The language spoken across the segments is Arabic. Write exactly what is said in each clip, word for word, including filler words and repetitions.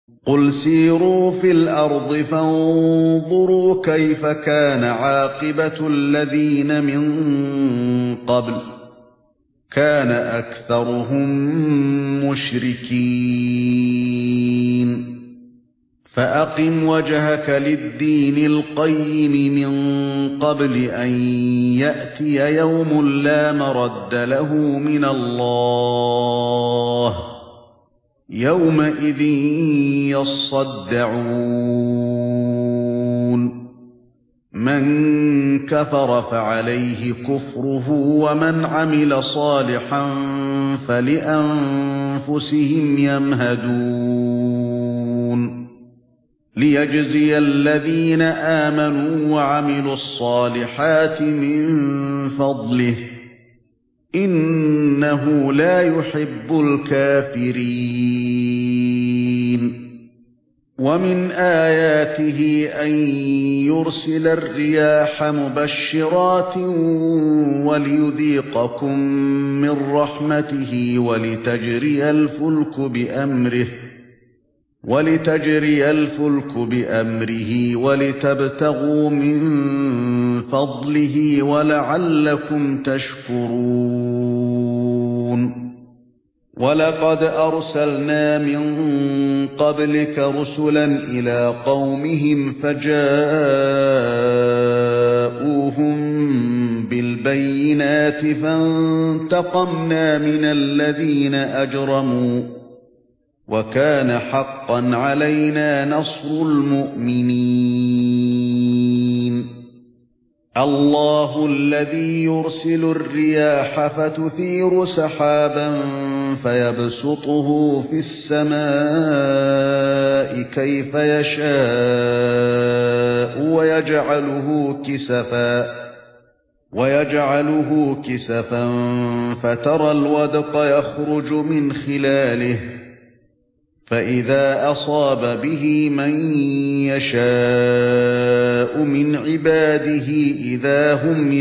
قُلْ سِيرُوا فِي الْأَرْضِ فَانظُرُوا كَيْفَ كَانَ عَاقِبَةُ الَّذِينَ مِن قَبْلُ كَانَ أَكْثَرُهُم مُشْرِكِينَ فَأَقِمْ وَجْهَكَ لِلدِّينِ الْقَيِّمِ مِن قَبْلِ أَن يَأْتِيَ يَوْمٌ لَّا مَرَدَّ لَهُ مِنَ اللَّهِ يَوْمَئِذٍ يَصَّدَّعُونَ مَن كَفَرَ فَعَلَيْهِ كُفْرُهُ وَمَنْ عَمِلَ صَالِحًا فَلِأَنفُسِهِمْ يَمْهَدُونَ لِيَجْزِيَ الَّذِينَ آمَنُوا وَعَمِلُوا الصَّالِحَاتِ مِن فَضْلِهِ إِنَّهُ لَا يُحِبُّ الْكَافِرِينَ وَمِنْ آيَاتِهِ أَن يُرْسِلَ الرِّيَاحَ مُبَشِّرَاتٍ وَلِيُذِيقَكُم مِّن رَّحْمَتِهِ وَلِتَجْرِيَ الْفُلْكُ بِأَمْرِهِ وَلِتَجْرِيَ الْفُلْكُ بِأَمْرِهِ وَلِتَبْتَغُوا مِن فَضْلِهِ وَلَعَلَّكُمْ تَشْكُرُونَ وَلَقَدْ أَرْسَلْنَا مِن قَبْلِكَ رُسُلًا إِلَى قَوْمِهِمْ فَجَاءُوهُم بِالْبَيِّنَاتِ فَانتَقَمْنَا مِنَ الَّذِينَ أَجْرَمُوا وَكَانَ حَقًّا عَلَيْنَا نَصْرُ الْمُؤْمِنِينَ اللَّهُ الَّذِي يُرْسِلُ الرِّيَاحَ فَتُثِيرُ سَحَابًا فَيَبْسُطُهُ فِي السَّمَاءِ كَيْفَ يَشَاءُ وَيَجْعَلُهُ كِسَفًا وَيَجْعَلُهُ كِسَفًا فَتَرَى الْوَدْقَ يَخْرُجُ مِنْ خِلَالِهِ فَإِذَا أَصَابَ بِهِ مَن يَشَاءُ مِنْ عِبَادِهِ إِذَا هُمْ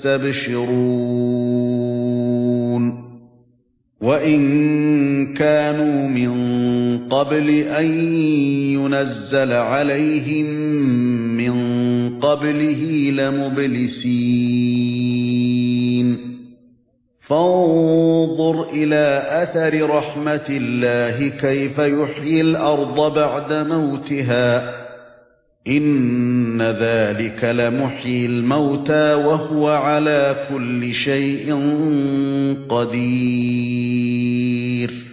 يَسْتَبْشِرُونَ وَإِن كَانُوا مِن قَبْلِ أَن يُنَزَّلَ عَلَيْهِم مِّن قَبْلِهِ لَمُبْلِسِينَ فانظُرْ إِلَى أَثَرِ رَحْمَةِ اللَّهِ كَيْفَ يُحْيِي الْأَرْضَ بَعْدَ مَوْتِهَا إِنَّ ذَلِكَ لَمُحْيِي الْمَوْتَى وَهُوَ عَلَى كُلِّ شَيْءٍ قَدِيرٌ